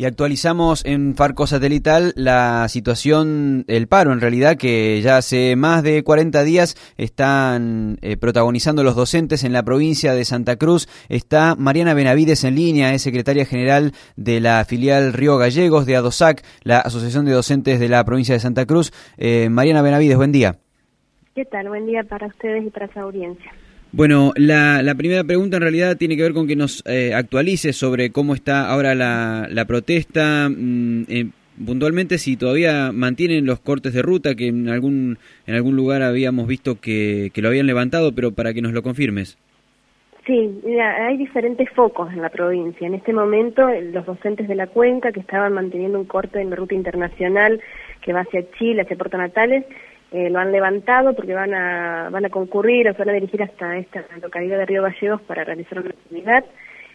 Y actualizamos en Farco Satelital la situación, el paro en realidad, que ya hace más de 40 días están protagonizando los docentes en la provincia de Santa Cruz. Está Mariana Benavides en línea, es secretaria general de la filial Río Gallegos de ADOSAC, la Asociación de Docentes de la provincia de Santa Cruz. Mariana Benavides, buen día. ¿Qué tal? Buen día para ustedes y para su audiencia. Bueno, la primera pregunta en realidad tiene que ver con que nos actualice sobre cómo está ahora la protesta, puntualmente si todavía mantienen los cortes de ruta, que en algún lugar habíamos visto que lo habían levantado, pero para que nos lo confirmes. Sí, mira, hay diferentes focos en la provincia. En este momento, los docentes de la cuenca que estaban manteniendo un corte en la ruta internacional que va hacia Chile, hacia Puerto Natales, lo han levantado porque van a concurrir o se van a dirigir hasta esta localidad de Río Gallegos para realizar una actividad.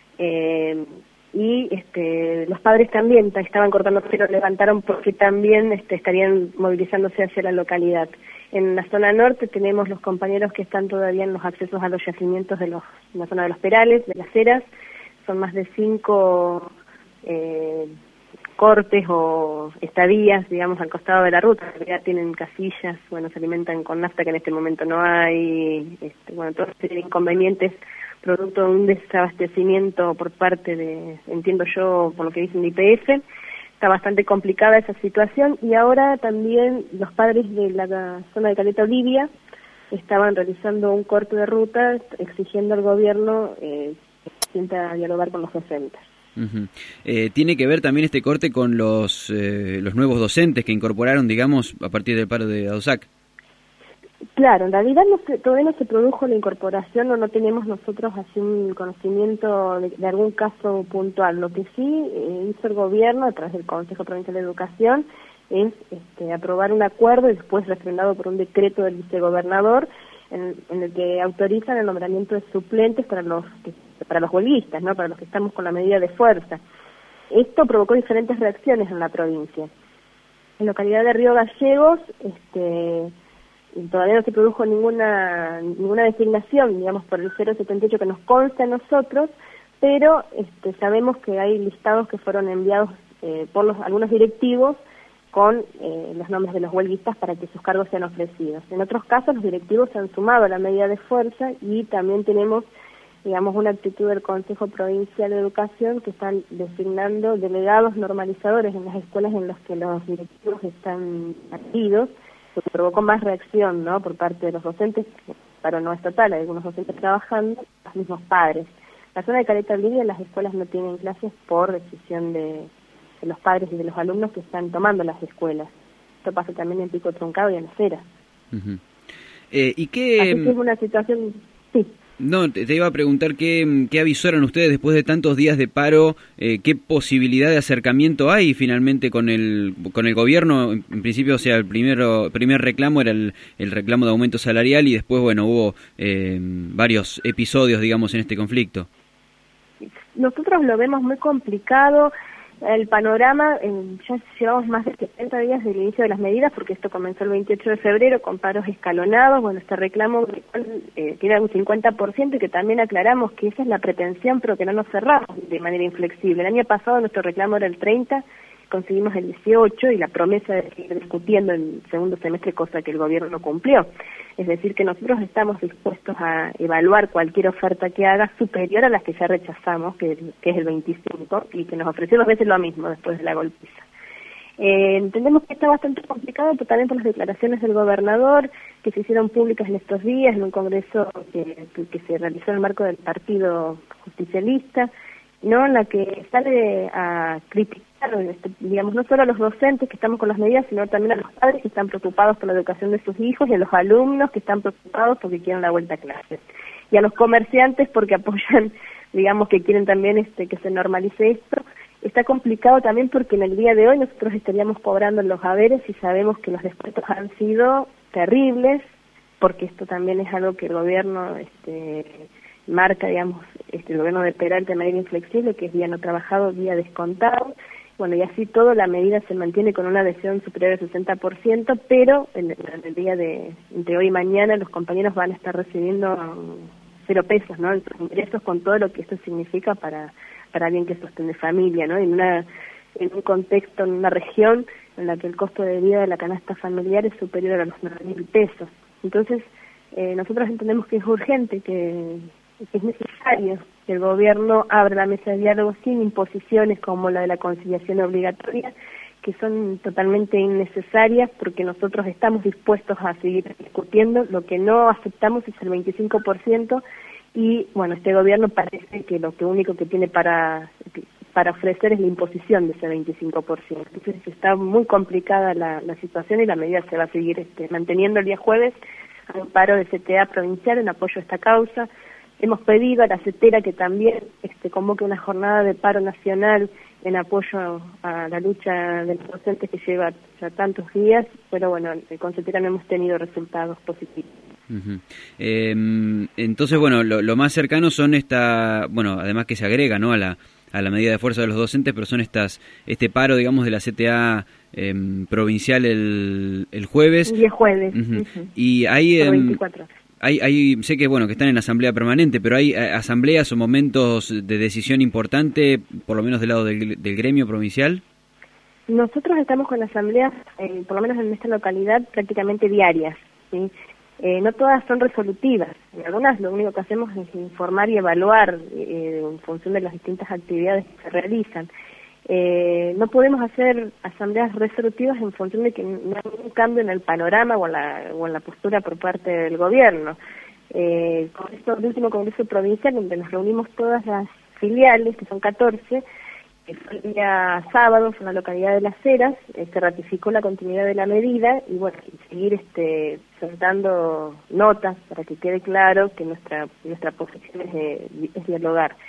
Y los padres también estaban cortando, pero levantaron porque también estarían movilizándose hacia la localidad. En la zona norte tenemos los compañeros que están todavía en los accesos a los yacimientos en la zona de los Perales, de las Heras. Son más de 5 cortes o estadías, digamos, al costado de la ruta. En realidad tienen casillas, bueno, se alimentan con nafta que en este momento no hay, bueno, toda serie de inconvenientes producto de un desabastecimiento por parte de, entiendo yo, por lo que dicen de YPF. Está bastante complicada esa situación y ahora también los padres de la zona de Caleta Olivia estaban realizando un corte de ruta exigiendo al gobierno que sienta dialogar con los docentes. Uh-huh. ¿Tiene que ver también este corte con los nuevos docentes que incorporaron, digamos, a partir del paro de ADOSAC? Claro, en realidad todavía no se produjo la incorporación o no tenemos nosotros así un conocimiento de algún caso puntual. Lo que sí hizo el gobierno a través del Consejo Provincial de Educación es aprobar un acuerdo y después refrendado por un decreto del vicegobernador en el que autorizan el nombramiento de suplentes para los huelguistas, ¿no? Para los que estamos con la medida de fuerza. Esto provocó diferentes reacciones en la provincia. En la localidad de Río Gallegos, todavía no se produjo ninguna designación, digamos, por el 078 que nos consta a nosotros, pero sabemos que hay listados que fueron enviados por algunos directivos con los nombres de los huelguistas para que sus cargos sean ofrecidos. En otros casos, los directivos se han sumado a la medida de fuerza y también tenemos, digamos, una actitud del Consejo Provincial de Educación que están designando delegados normalizadores en las escuelas en las que los directivos están activos, que provocó más reacción, ¿no?, por parte de los docentes, pero no es total, hay algunos docentes trabajando, los mismos padres. La zona de Caleta Olivia, las escuelas no tienen clases por decisión de los padres y de los alumnos que están tomando las escuelas. Esto pasa también en Pico Truncado y en Las Heras. Uh-huh. ¿Y qué? Así que es una situación, sí. No, te iba a preguntar qué avisoran ustedes después de tantos días de paro, qué posibilidad de acercamiento hay finalmente con el gobierno. En principio, o sea, el primer reclamo era el reclamo de aumento salarial y después, bueno, hubo varios episodios, digamos, en este conflicto. Nosotros lo vemos muy complicado. El panorama, ya llevamos más de 70 días del inicio de las medidas, porque esto comenzó el 28 de febrero con paros escalonados. Bueno, este reclamo tiene un 50% y que también aclaramos que esa es la pretensión, pero que no nos cerramos de manera inflexible. El año pasado nuestro reclamo era el 30%, conseguimos el 18% y la promesa de seguir discutiendo en el segundo semestre, cosa que el gobierno no cumplió. Es decir, que nosotros estamos dispuestos a evaluar cualquier oferta que haga superior a las que ya rechazamos, que es el 25%, y que nos ofreció 2 veces lo mismo después de la golpiza. Entendemos que está bastante complicado, pero también por las declaraciones del gobernador que se hicieron públicas en estos días, en un congreso que se realizó en el marco del Partido Justicialista, ¿no?, en la que sale a criticar, digamos, no solo a los docentes que estamos con las medidas, sino también a los padres que están preocupados por la educación de sus hijos y a los alumnos que están preocupados porque quieren la vuelta a clases. Y a los comerciantes porque apoyan, digamos, que quieren también que se normalice esto. Está complicado también porque en el día de hoy nosotros estaríamos cobrando los haberes y sabemos que los descuentos han sido terribles, porque esto también es algo que el gobierno marca, digamos, el gobierno de Peralta de manera inflexible, que es día no trabajado, día descontado. Bueno, y así todo, la medida se mantiene con una adhesión superior al 60%, pero en el día entre hoy y mañana los compañeros van a estar recibiendo 0 pesos, ¿no?, ingresos, con todo lo que esto significa para alguien que sostiene familia, ¿no? En una en un contexto, en una región en la que el costo de vida de la canasta familiar es superior a los 9.000 pesos. Entonces, nosotros entendemos que es urgente, que es necesario que el gobierno abra la mesa de diálogo sin imposiciones como la de la conciliación obligatoria, que son totalmente innecesarias porque nosotros estamos dispuestos a seguir discutiendo. Lo que no aceptamos es el 25%, y bueno, este gobierno parece que lo único que tiene para ofrecer es la imposición de ese 25%. Entonces está muy complicada la situación, y la medida se va a seguir manteniendo. El día jueves hay un paro de CTA provincial en apoyo a esta causa. Hemos pedido a la CETERA que también convoque una jornada de paro nacional en apoyo a la lucha de los docentes, que lleva ya tantos días, pero bueno, con CETERA no hemos tenido resultados positivos. Uh-huh. Entonces, bueno, lo más cercano son además que se agrega, ¿no?, a la medida de fuerza de los docentes, pero son este paro, digamos, de la CTA provincial el jueves. El día jueves. Uh-huh. Y hay 24 horas. Sé que que están en asamblea permanente, pero hay asambleas o momentos de decisión importante, por lo menos del lado del gremio provincial. Nosotros estamos con asambleas, por lo menos en esta localidad, prácticamente diarias, ¿sí? No todas son resolutivas. En algunas lo único que hacemos es informar y evaluar en función de las distintas actividades que se realizan. No podemos hacer asambleas resolutivas en función de que no hay ningún cambio en el panorama o en la postura por parte del gobierno. El último Congreso Provincial, donde nos reunimos todas las filiales, que son 14, que fue el día sábado, fue en la localidad de Las Heras, se ratificó la continuidad de la medida, y bueno, seguir soltando notas para que quede claro que nuestra posición es dialogar.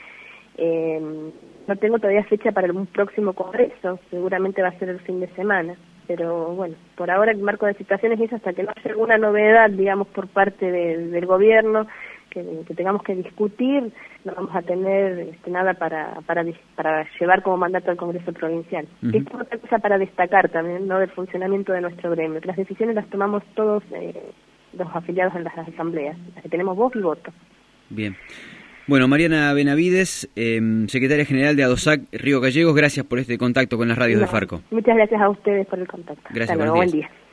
No tengo todavía fecha para un próximo congreso, seguramente va a ser el fin de semana, pero bueno, por ahora el marco de situación es ese, hasta que no haya alguna novedad, digamos, por parte del gobierno, que tengamos que discutir, no vamos a tener nada para llevar como mandato al Congreso Provincial. Uh-huh. Esto es otra cosa para destacar también, ¿no?, del funcionamiento de nuestro gremio. Las decisiones las tomamos todos los afiliados en las asambleas, las que tenemos voz y voto. Bien. Bueno, Mariana Benavides, secretaria general de ADOSAC Río Gallegos, gracias por este contacto con las radios de Farco. Muchas gracias a ustedes por el contacto. Gracias, buen día.